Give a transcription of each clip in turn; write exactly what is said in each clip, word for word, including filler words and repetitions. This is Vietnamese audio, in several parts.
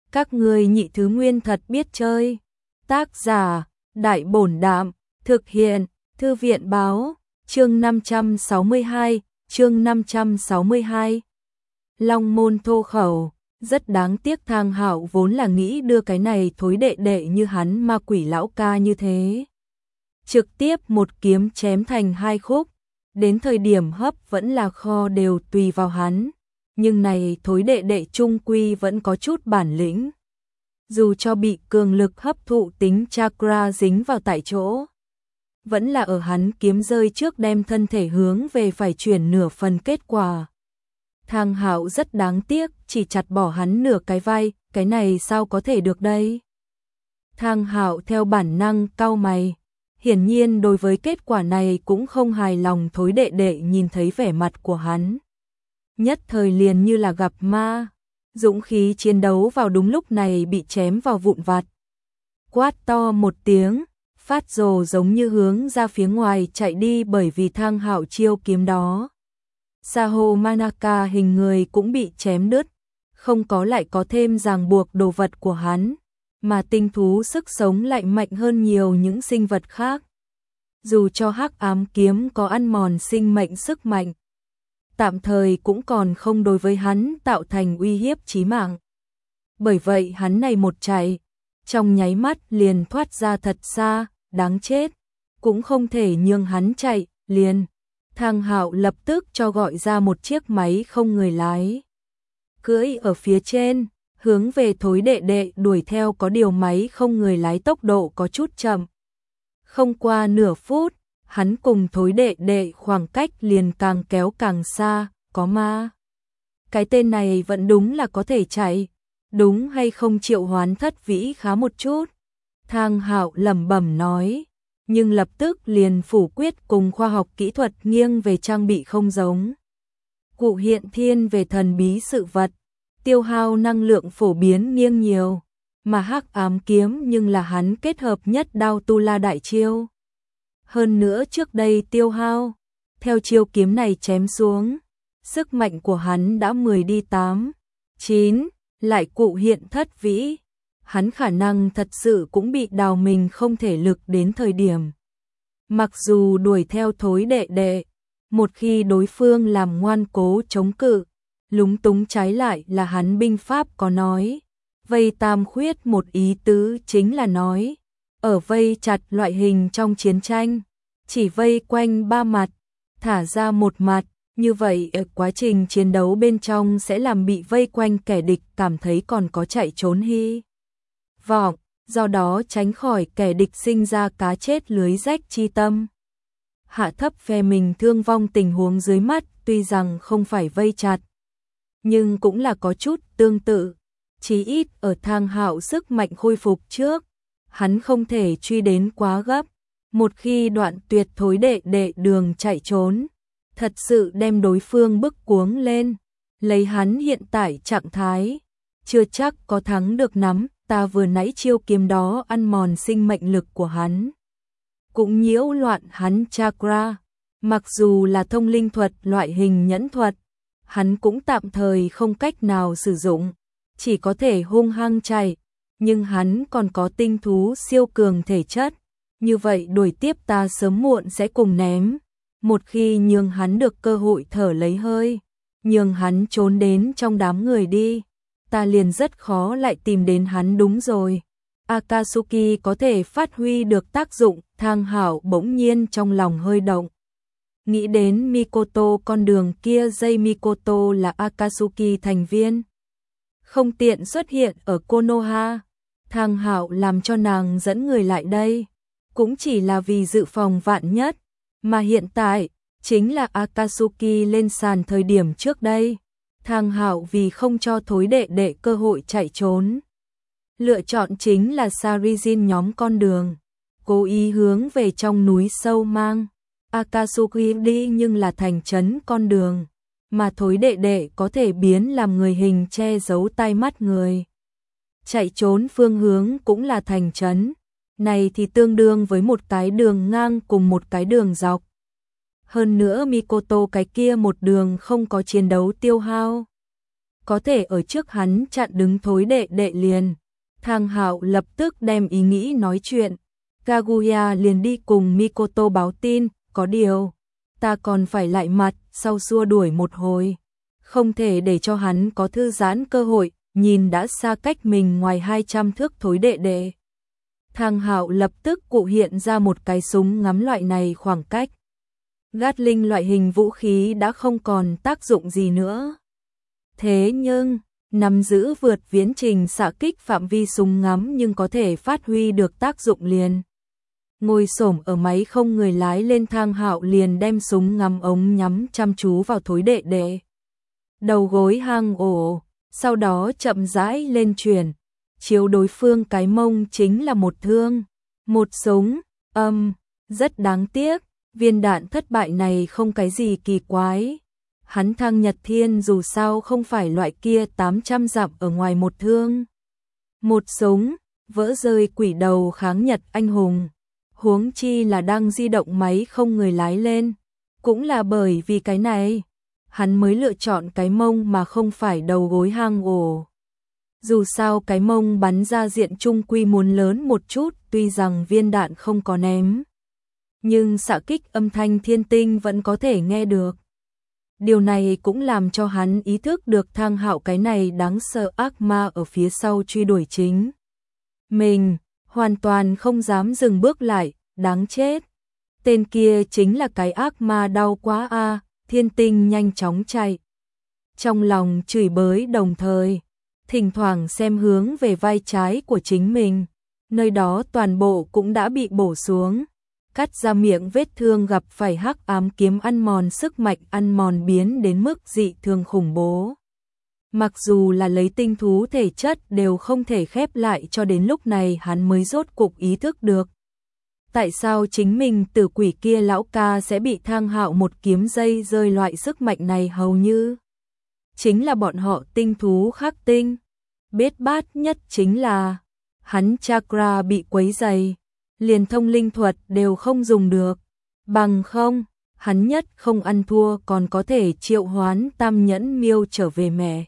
Các ngươi nhị thứ nguyên thật biết chơi. Tác giả, Đại Bổn Đạm, thực hiện, Thư viện Báo, chương năm trăm sáu mươi hai, chương năm trăm sáu mươi hai. Long môn thô khẩu, rất đáng tiếc Thang Hạo vốn là nghĩ đưa cái này thối đệ đệ như hắn ma quỷ lão ca như thế. Trực tiếp một kiếm chém thành hai khúc, đến thời điểm hấp vẫn là kho đều tùy vào hắn, nhưng này thối đệ đệ trung quy vẫn có chút bản lĩnh. Dù cho bị cường lực hấp thụ tính chakra dính vào tại chỗ, vẫn là ở hắn kiếm rơi trước đem thân thể hướng về phải chuyển nửa phần kết quả. Thang Hạo rất đáng tiếc, chỉ chặt bỏ hắn nửa cái vai, cái này sao có thể được đây? Thang Hạo theo bản năng cau mày, hiển nhiên đối với kết quả này cũng không hài lòng. Thối đệ đệ nhìn thấy vẻ mặt của hắn, nhất thời liền như là gặp ma, dũng khí chiến đấu vào đúng lúc này bị chém vào vụn vặt. Quát to một tiếng, phát rồ giống như hướng ra phía ngoài chạy đi, bởi vì Thang Hạo chiêu kiếm đó. Saho Manaka hình người cũng bị chém đứt, không có lại có thêm ràng buộc đồ vật của hắn, mà tinh thú sức sống lại mạnh hơn nhiều những sinh vật khác. Dù cho hắc ám kiếm có ăn mòn sinh mệnh sức mạnh, tạm thời cũng còn không đối với hắn tạo thành uy hiếp chí mạng. Bởi vậy hắn này một chạy, trong nháy mắt liền thoát ra thật xa, đáng chết, cũng không thể nhường hắn chạy, liền. Thang Hạo lập tức cho gọi ra một chiếc máy không người lái, cưỡi ở phía trên, hướng về thối đệ đệ đuổi theo. Có điều máy không người lái tốc độ có chút chậm. Không qua nửa phút, hắn cùng thối đệ đệ khoảng cách liền càng kéo càng xa. Có ma, cái tên này vẫn đúng là có thể chạy, đúng hay không triệu hoán thất vĩ khá một chút. Thang Hạo lẩm bẩm nói, nhưng lập tức liền phủ quyết cùng khoa học kỹ thuật nghiêng về trang bị không giống. Cụ hiện thiên về thần bí sự vật, tiêu hao năng lượng phổ biến nghiêng nhiều, mà hắc ám kiếm nhưng là hắn kết hợp nhất đao tu la đại chiêu. Hơn nữa trước đây tiêu hao, theo chiêu kiếm này chém xuống, sức mạnh của hắn đã mười đi tám, chín, lại cụ hiện thất vĩ. Hắn khả năng thật sự cũng bị đào mình không thể lực đến thời điểm. Mặc dù đuổi theo thối đệ đệ, một khi đối phương làm ngoan cố chống cự, lúng túng trái lại là hắn binh pháp có nói. Vây tam khuyết một ý tứ chính là nói, ở vây chặt loại hình trong chiến tranh, chỉ vây quanh ba mặt, thả ra một mặt, như vậy ở quá trình chiến đấu bên trong sẽ làm bị vây quanh kẻ địch cảm thấy còn có chạy trốn hy vọng, do đó tránh khỏi kẻ địch sinh ra cá chết lưới rách chi tâm. Hạ thấp phe mình thương vong tình huống dưới mắt, tuy rằng không phải vây chặt, nhưng cũng là có chút tương tự. Chí ít ở Thang Hạo sức mạnh khôi phục trước, hắn không thể truy đến quá gấp. Một khi đoạn tuyệt thối đệ đệ đường chạy trốn, thật sự đem đối phương bức cuống lên, lấy hắn hiện tại trạng thái, chưa chắc có thắng được nắm. Ta vừa nãy chiêu kiếm đó ăn mòn sinh mệnh lực của hắn, cũng nhiễu loạn hắn chakra. Mặc dù là thông linh thuật loại hình nhẫn thuật, hắn cũng tạm thời không cách nào sử dụng, chỉ có thể hung hăng chạy, nhưng hắn còn có tinh thú siêu cường thể chất, như vậy đuổi tiếp ta sớm muộn sẽ cùng ném. Một khi nhường hắn được cơ hội thở lấy hơi, nhường hắn trốn đến trong đám người đi, ta liền rất khó lại tìm đến hắn. Đúng rồi, Akatsuki có thể phát huy được tác dụng. Thang Hạo bỗng nhiên trong lòng hơi động, nghĩ đến Mikoto, con đường kia dây Mikoto là Akatsuki thành viên, không tiện xuất hiện ở Konoha. Thang Hạo làm cho nàng dẫn người lại đây, cũng chỉ là vì dự phòng vạn nhất, mà hiện tại chính là Akatsuki lên sàn thời điểm trước đây. Thang Hạo vì không cho thối đệ đệ cơ hội chạy trốn, lựa chọn chính là Sarijin nhóm con đường, cố ý hướng về trong núi sâu mang Akatsuki đi, nhưng là thành trấn con đường, mà thối đệ đệ có thể biến làm người hình che giấu tai mắt người. Chạy trốn phương hướng cũng là thành trấn, này thì tương đương với một cái đường ngang cùng một cái đường dọc. Hơn nữa Mikoto cái kia một đường không có chiến đấu tiêu hao, có thể ở trước hắn chặn đứng thối đệ đệ liền. Thang Hạo lập tức đem ý nghĩ nói chuyện. Kaguya liền đi cùng Mikoto báo tin, có điều, ta còn phải lại mặt, sau xua đuổi một hồi. Không thể để cho hắn có thư giãn cơ hội, nhìn đã xa cách mình ngoài hai trăm thước thối đệ đệ. Thang Hạo lập tức cụ hiện ra một cái súng ngắm loại này khoảng cách. Gatling loại hình vũ khí đã không còn tác dụng gì nữa. Thế nhưng, nắm giữ vượt viễn trình xạ kích phạm vi súng ngắm nhưng có thể phát huy được tác dụng liền. Ngồi xổm ở máy không người lái lên, Thang Hạo liền đem súng ngắm ống nhắm chăm chú vào thối đệ đệ. Đầu gối hang ổ, sau đó chậm rãi lên chuyển, chiếu đối phương cái mông chính là một thương, một súng, âm, rất đáng tiếc, viên đạn thất bại này không cái gì kỳ quái. Hắn Thang Nhật Thiên dù sao không phải loại kia tám trăm dặm ở ngoài một thương, một súng, vỡ rơi quỷ đầu kháng Nhật anh hùng. Huống chi là đang di động máy không người lái lên. Cũng là bởi vì cái này, hắn mới lựa chọn cái mông mà không phải đầu gối hang ổ. Dù sao cái mông bắn ra diện trung quy muốn lớn một chút, tuy rằng viên đạn không có ném, nhưng xạ kích âm thanh thiên tinh vẫn có thể nghe được. Điều này cũng làm cho hắn ý thức được Thang Hạo cái này đáng sợ ác ma ở phía sau truy đuổi chính mình, hoàn toàn không dám dừng bước lại, đáng chết. Tên kia chính là cái ác ma đau quá a, à, thiên tinh nhanh chóng chạy. Trong lòng chửi bới đồng thời, thỉnh thoảng xem hướng về vai trái của chính mình, nơi đó toàn bộ cũng đã bị bổ xuống, cắt ra miệng vết thương gặp phải hắc ám kiếm ăn mòn, sức mạnh ăn mòn biến đến mức dị thường khủng bố. Mặc dù là lấy tinh thú thể chất đều không thể khép lại, cho đến lúc này hắn mới rốt cục ý thức được. Tại sao chính mình tử quỷ kia lão ca sẽ bị Thang Hạo một kiếm dây rơi, loại sức mạnh này hầu như chính là bọn họ tinh thú khắc tinh. Biết bát nhất chính là hắn chakra bị quấy dày, liền thông linh thuật đều không dùng được. Bằng không, hắn nhất không ăn thua còn có thể triệu hoán tam nhẫn miêu trở về mẹ.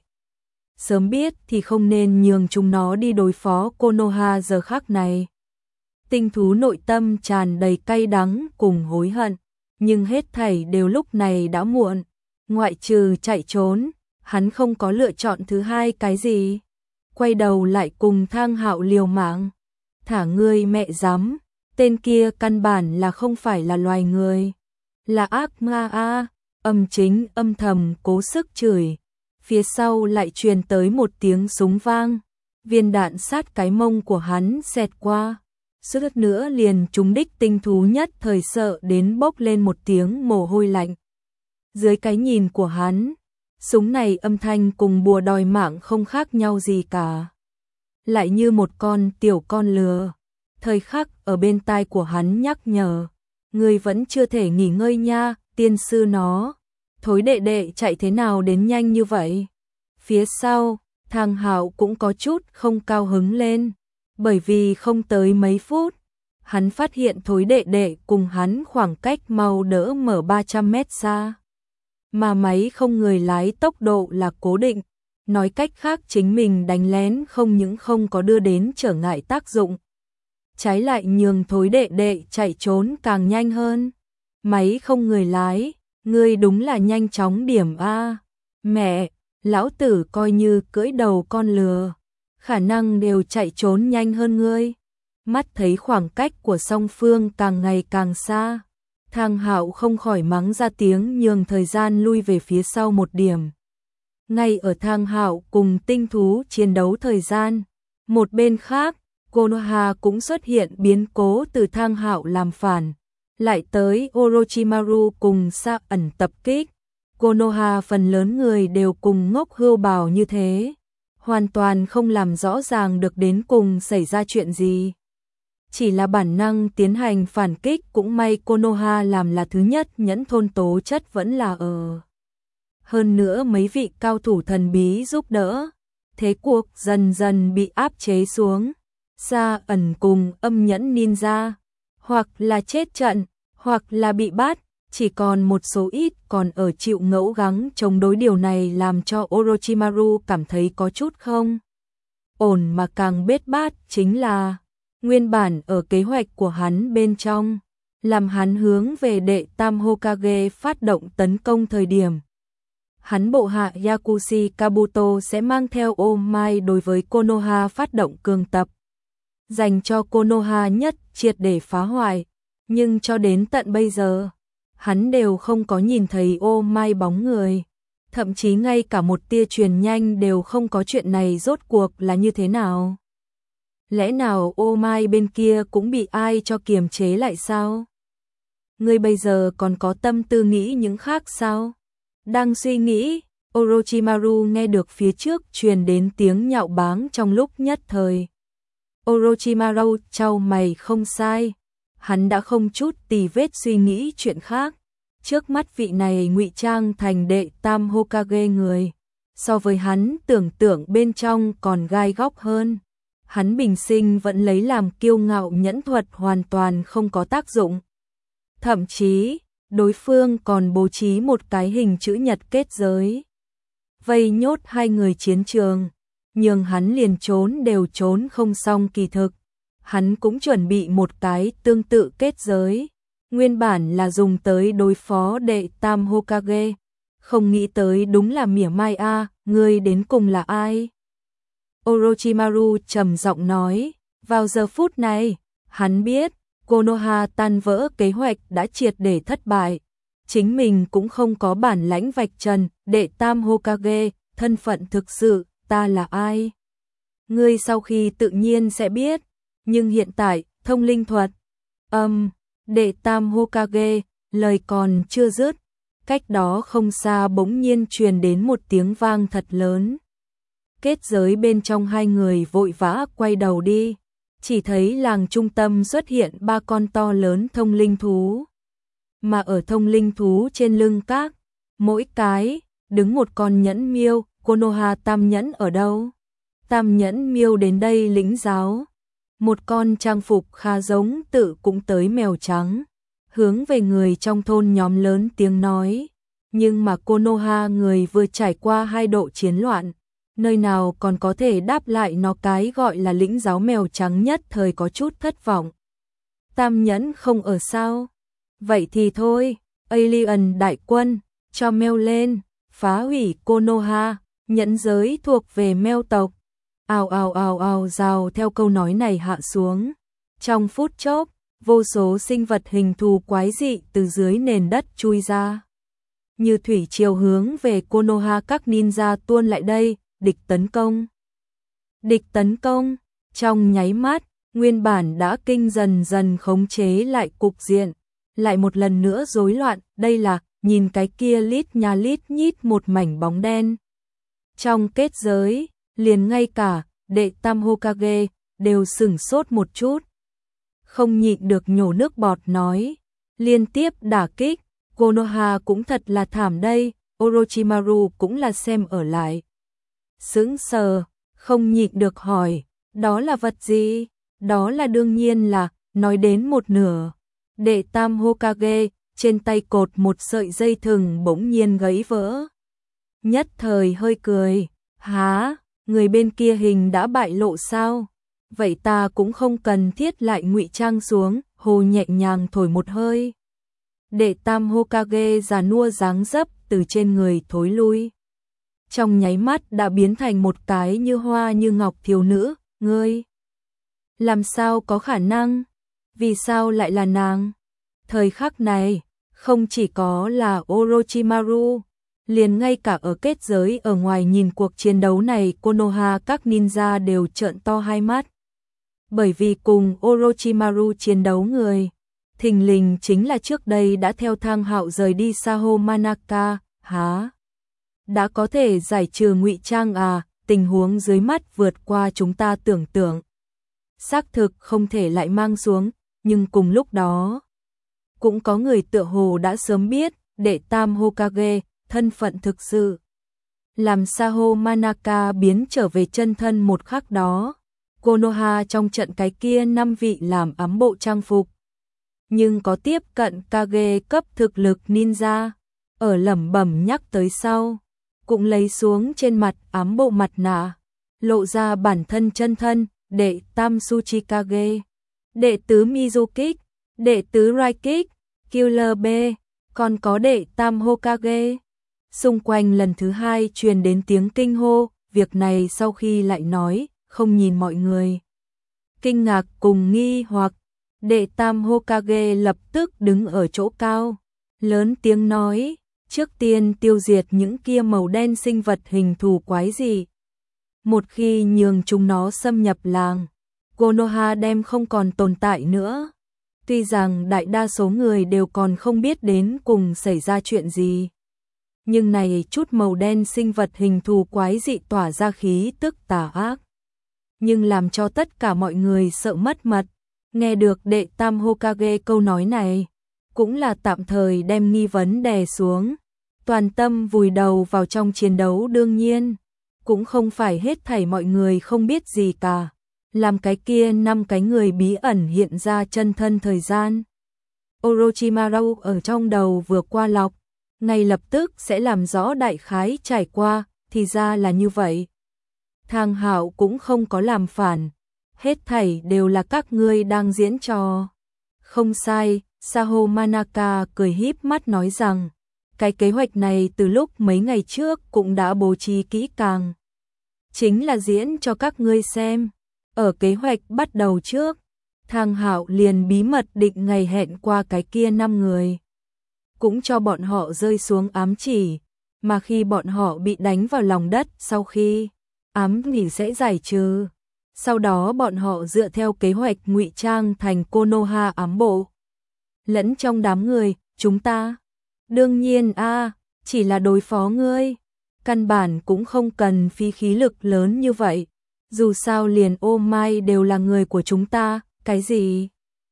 Sớm biết thì không nên nhường chúng nó đi đối phó Konoha giờ khắc này. Tinh thú nội tâm tràn đầy cay đắng cùng hối hận, nhưng hết thảy đều lúc này đã muộn. Ngoại trừ chạy trốn, hắn không có lựa chọn thứ hai cái gì. Quay đầu lại cùng Thang Hạo liều mạng. Thả ngươi mẹ dám, tên kia căn bản là không phải là loài người, là ác ma a. Âm chính âm thầm cố sức chửi. Phía sau lại truyền tới một tiếng súng vang, viên đạn sát cái mông của hắn xẹt qua, suýt nữa liền trúng đích. Tinh thú nhất thời sợ đến bốc lên một tiếng mồ hôi lạnh. Dưới cái nhìn của hắn, súng này âm thanh cùng bùa đòi mạng không khác nhau gì cả, lại như một con tiểu con lừa. Thời khắc ở bên tai của hắn nhắc nhở, ngươi vẫn chưa thể nghỉ ngơi nha, tiên sư nó. Thối đệ đệ chạy thế nào đến nhanh như vậy? Phía sau, Thang Hạo cũng có chút không cao hứng lên, bởi vì không tới mấy phút, hắn phát hiện thối đệ đệ cùng hắn khoảng cách mau đỡ mở ba trăm mét xa. Mà máy không người lái tốc độ là cố định, nói cách khác chính mình đánh lén không những không có đưa đến trở ngại tác dụng, trái lại nhường thối đệ đệ chạy trốn càng nhanh hơn. Máy không người lái, ngươi đúng là nhanh chóng điểm a. Mẹ, lão tử coi như cưỡi đầu con lừa, khả năng đều chạy trốn nhanh hơn ngươi. Mắt thấy khoảng cách của song phương càng ngày càng xa, Thang Hạo không khỏi mắng ra tiếng, nhường thời gian lui về phía sau một điểm. Ngay ở Thang Hạo cùng tinh thú chiến đấu thời gian, một bên khác, Konoha cũng xuất hiện biến cố, từ Thang Hạo làm phản lại tới Orochimaru cùng Sa ẩn tập kích. Konoha phần lớn người đều cùng ngốc hươu bào như thế, hoàn toàn không làm rõ ràng được đến cùng xảy ra chuyện gì. Chỉ là bản năng tiến hành phản kích, cũng may Konoha làm là thứ nhất, nhẫn thôn tố chất vẫn là ở. Hơn nữa mấy vị cao thủ thần bí giúp đỡ, thế cuộc dần dần bị áp chế xuống. Sa ẩn cùng âm nhẫn ninja, hoặc là chết trận, hoặc là bị bắt, chỉ còn một số ít còn ở chịu ngẫu gắng chống đối, điều này làm cho Orochimaru cảm thấy có chút không ổn, mà càng bết bát chính là nguyên bản ở kế hoạch của hắn bên trong, làm hắn hướng về đệ tam Hokage phát động tấn công thời điểm. Hắn bộ hạ Yakushi Kabuto sẽ mang theo All Might đối với Konoha phát động cường tập, dành cho Konoha nhất triệt để phá hoại, nhưng cho đến tận bây giờ, hắn đều không có nhìn thấy All Might bóng người, thậm chí ngay cả một tia truyền nhanh đều không có. Chuyện này rốt cuộc là như thế nào? Lẽ nào All Might bên kia cũng bị ai cho kiềm chế lại sao? Ngươi bây giờ còn có tâm tư nghĩ những khác sao? Đang suy nghĩ, Orochimaru nghe được phía trước truyền đến tiếng nhạo báng trong lúc nhất thời. Orochimaru chau mày, không sai, hắn đã không chút tì vết suy nghĩ chuyện khác. Trước mắt vị này ngụy trang thành đệ tam Hokage người, so với hắn tưởng tượng bên trong còn gai góc hơn. Hắn bình sinh vẫn lấy làm kiêu ngạo nhẫn thuật hoàn toàn không có tác dụng. Thậm chí, đối phương còn bố trí một cái hình chữ nhật kết giới, vây nhốt hai người chiến trường, nhưng hắn liền trốn đều trốn không xong. Kỳ thực, hắn cũng chuẩn bị một cái tương tự kết giới, nguyên bản là dùng tới đối phó đệ tam Hokage, không nghĩ tới đúng là mỉa mai a, à, ngươi đến cùng là ai? Orochimaru trầm giọng nói, vào giờ phút này, hắn biết, Konoha tan vỡ kế hoạch đã triệt để thất bại, chính mình cũng không có bản lãnh vạch trần đệ tam Hokage, thân phận thực sự, ta là ai? Ngươi sau khi tự nhiên sẽ biết, nhưng hiện tại, thông linh thuật, âm, um, đệ tam Hokage, lời còn chưa dứt, cách đó không xa bỗng nhiên truyền đến một tiếng vang thật lớn. Kết giới bên trong hai người vội vã quay đầu đi, chỉ thấy làng trung tâm xuất hiện ba con to lớn thông linh thú. Mà ở thông linh thú trên lưng các, mỗi cái, đứng một con nhẫn miêu. Konoha tam nhẫn ở đâu? Tam nhẫn miêu đến đây lĩnh giáo. Một con trang phục khá giống tự cũng tới mèo trắng, hướng về người trong thôn nhóm lớn tiếng nói. Nhưng mà Konoha người vừa trải qua hai độ chiến loạn, nơi nào còn có thể đáp lại nó, cái gọi là lĩnh giáo mèo trắng nhất thời có chút thất vọng. Tam nhẫn không ở sao? Vậy thì thôi, Alien đại quân, cho mèo lên, phá hủy Konoha, nhẫn giới thuộc về mèo tộc. Ào ào ào ào rào theo câu nói này hạ xuống. Trong phút chốc, vô số sinh vật hình thù quái dị từ dưới nền đất chui ra. Như thủy triều hướng về Konoha, các ninja tuôn lại đây, địch tấn công. Địch tấn công, trong nháy mắt, nguyên bản đã kinh dần dần khống chế lại cục diện, lại một lần nữa rối loạn. Đây là, nhìn cái kia lít nha lít nhít một mảnh bóng đen. Trong kết giới, liền ngay cả đệ tam Hokage đều sửng sốt một chút, không nhịn được nhổ nước bọt nói, liên tiếp đả kích, Konoha cũng thật là thảm đây. Orochimaru cũng là xem ở lại, sững sờ, không nhịn được hỏi, đó là vật gì? Đó là đương nhiên là, nói đến một nửa, đệ tam Hokage trên tay cột một sợi dây thừng bỗng nhiên gãy vỡ. Nhất thời hơi cười, há, người bên kia hình đã bại lộ sao? Vậy ta cũng không cần thiết lại ngụy trang xuống. Hồ nhẹ nhàng thổi một hơi, đệ tam Hokage già nua dáng dấp từ trên người thối lui, trong nháy mắt đã biến thành một cái như hoa như ngọc thiếu nữ. Ngươi, làm sao có khả năng? Vì sao lại là nàng? Thời khắc này, không chỉ có là Orochimaru, liền ngay cả ở kết giới ở ngoài nhìn cuộc chiến đấu này, Konoha các ninja đều trợn to hai mắt. Bởi vì cùng Orochimaru chiến đấu người, thình lình chính là trước đây đã theo Thang Hạo rời đi Saho Manaka. Há, đã có thể giải trừ ngụy trang à? Tình huống dưới mắt vượt qua chúng ta tưởng tượng, xác thực không thể lại mang xuống. Nhưng cùng lúc đó, cũng có người tựa hồ đã sớm biết đệ tam Hokage thân phận thực sự. Làm Saho Manaka biến trở về chân thân một khắc đó, Konoha trong trận cái kia năm vị làm ám bộ trang phục, nhưng có tiếp cận Kage cấp thực lực ninja, ở lẩm bẩm nhắc tới sau, cũng lấy xuống trên mặt ám bộ mặt nạ, lộ ra bản thân chân thân, đệ tam Tsuchikage, đệ tứ Mizukage, đệ tứ Raikage, Killer B, còn có đệ tam Hokage. Xung quanh lần thứ hai truyền đến tiếng kinh hô, việc này sau khi lại nói, không nhìn mọi người. Kinh ngạc cùng nghi hoặc, đệ tam Hokage lập tức đứng ở chỗ cao, lớn tiếng nói, trước tiên tiêu diệt những kia màu đen sinh vật hình thù quái dị. Một khi nhường chúng nó xâm nhập làng, Konoha đem không còn tồn tại nữa. Tuy rằng đại đa số người đều còn không biết đến cùng xảy ra chuyện gì, nhưng này chút màu đen sinh vật hình thù quái dị tỏa ra khí tức tà ác, nhưng làm cho tất cả mọi người sợ mất mật. Nghe được đệ tam Hokage câu nói này, cũng là tạm thời đem nghi vấn đè xuống, toàn tâm vùi đầu vào trong chiến đấu. Đương nhiên, cũng không phải hết thảy mọi người không biết gì cả, làm cái kia năm cái người bí ẩn hiện ra chân thân thời gian. Orochimaru ở trong đầu vừa qua lọc, ngay lập tức sẽ làm rõ đại khái trải qua, thì ra là như vậy. Thang Hạo cũng không có làm phản, hết thảy đều là các ngươi đang diễn trò. Không sai, Saho Manaka cười híp mắt nói rằng, cái kế hoạch này từ lúc mấy ngày trước cũng đã bố trí kỹ càng. Chính là diễn cho các ngươi xem. Ở kế hoạch bắt đầu trước, Thang Hạo liền bí mật định ngày hẹn qua cái kia năm người, cũng cho bọn họ rơi xuống ám chỉ, mà khi bọn họ bị đánh vào lòng đất sau khi ám nghỉ sẽ giải trừ. Sau đó bọn họ dựa theo kế hoạch ngụy trang thành Konoha ám bộ. Lẫn trong đám người, chúng ta, đương nhiên a, chỉ là đối phó ngươi, căn bản cũng không cần phí khí lực lớn như vậy. Dù sao liền ô mai đều là người của chúng ta, cái gì?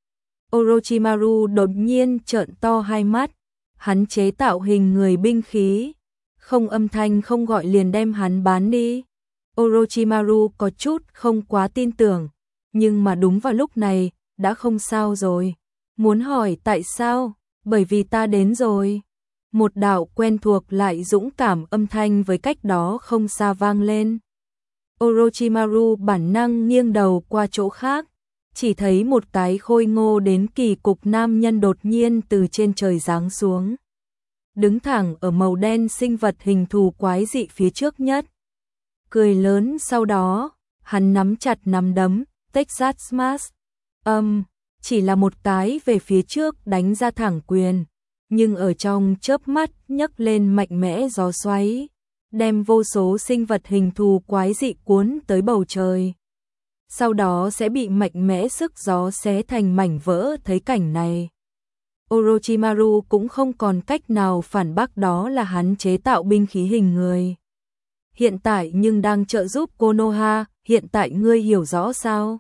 Orochimaru đột nhiên trợn to hai mắt, hắn chế tạo hình người binh khí, không âm thanh không gọi liền đem hắn bán đi. Orochimaru có chút không quá tin tưởng, nhưng mà đúng vào lúc này, đã không sao rồi. Muốn hỏi tại sao? Bởi vì ta đến rồi. Một đạo quen thuộc lại dũng cảm âm thanh với cách đó không xa vang lên. Orochimaru bản năng nghiêng đầu qua chỗ khác, chỉ thấy một cái khôi ngô đến kỳ cục nam nhân đột nhiên từ trên trời giáng xuống, đứng thẳng ở màu đen sinh vật hình thù quái dị phía trước nhất. Cười lớn, sau đó, hắn nắm chặt nắm đấm, Texas Smash. Âm, um, chỉ là một cái về phía trước đánh ra thẳng quyền, nhưng ở trong chớp mắt nhấc lên mạnh mẽ gió xoáy, đem vô số sinh vật hình thù quái dị cuốn tới bầu trời. Sau đó sẽ bị mạnh mẽ sức gió xé thành mảnh vỡ. Thấy cảnh này, Orochimaru cũng không còn cách nào phản bác đó là hắn chế tạo binh khí hình người. Hiện tại nhưng đang trợ giúp Konoha, hiện tại ngươi hiểu rõ sao?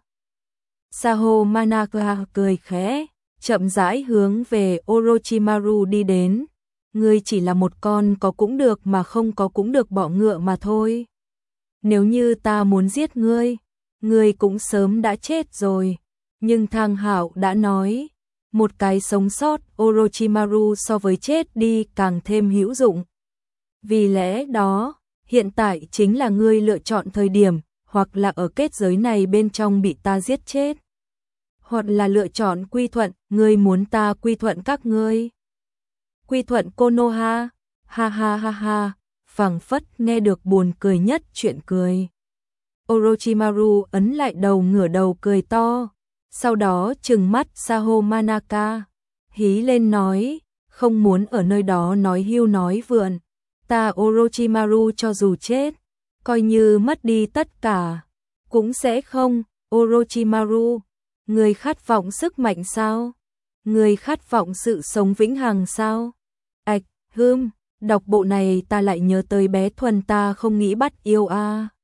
Saho Manaka cười khẽ, chậm rãi hướng về Orochimaru đi đến. Ngươi chỉ là một con có cũng được mà không có cũng được bọ ngựa mà thôi. Nếu như ta muốn giết ngươi, ngươi cũng sớm đã chết rồi. Nhưng Thang Hạo đã nói, một cái sống sót Orochimaru so với chết đi càng thêm hữu dụng. Vì lẽ đó, hiện tại chính là ngươi lựa chọn thời điểm, hoặc là ở kết giới này bên trong bị ta giết chết, hoặc là lựa chọn quy thuận, ngươi muốn ta quy thuận các ngươi. Quy thuận Konoha, ha ha ha ha, phảng phất nghe được buồn cười nhất chuyện cười. Orochimaru ấn lại đầu ngửa đầu cười to, sau đó trừng mắt Saho Manaka, hí lên nói, không muốn ở nơi đó nói hưu nói vượn. Ta Orochimaru cho dù chết, coi như mất đi tất cả, cũng sẽ không. Orochimaru, người khát vọng sức mạnh sao? Người khát vọng sự sống vĩnh hằng sao? Ảch, hưm, đọc bộ này ta lại nhớ tới bé Thuần ta không nghĩ bắt yêu a. À.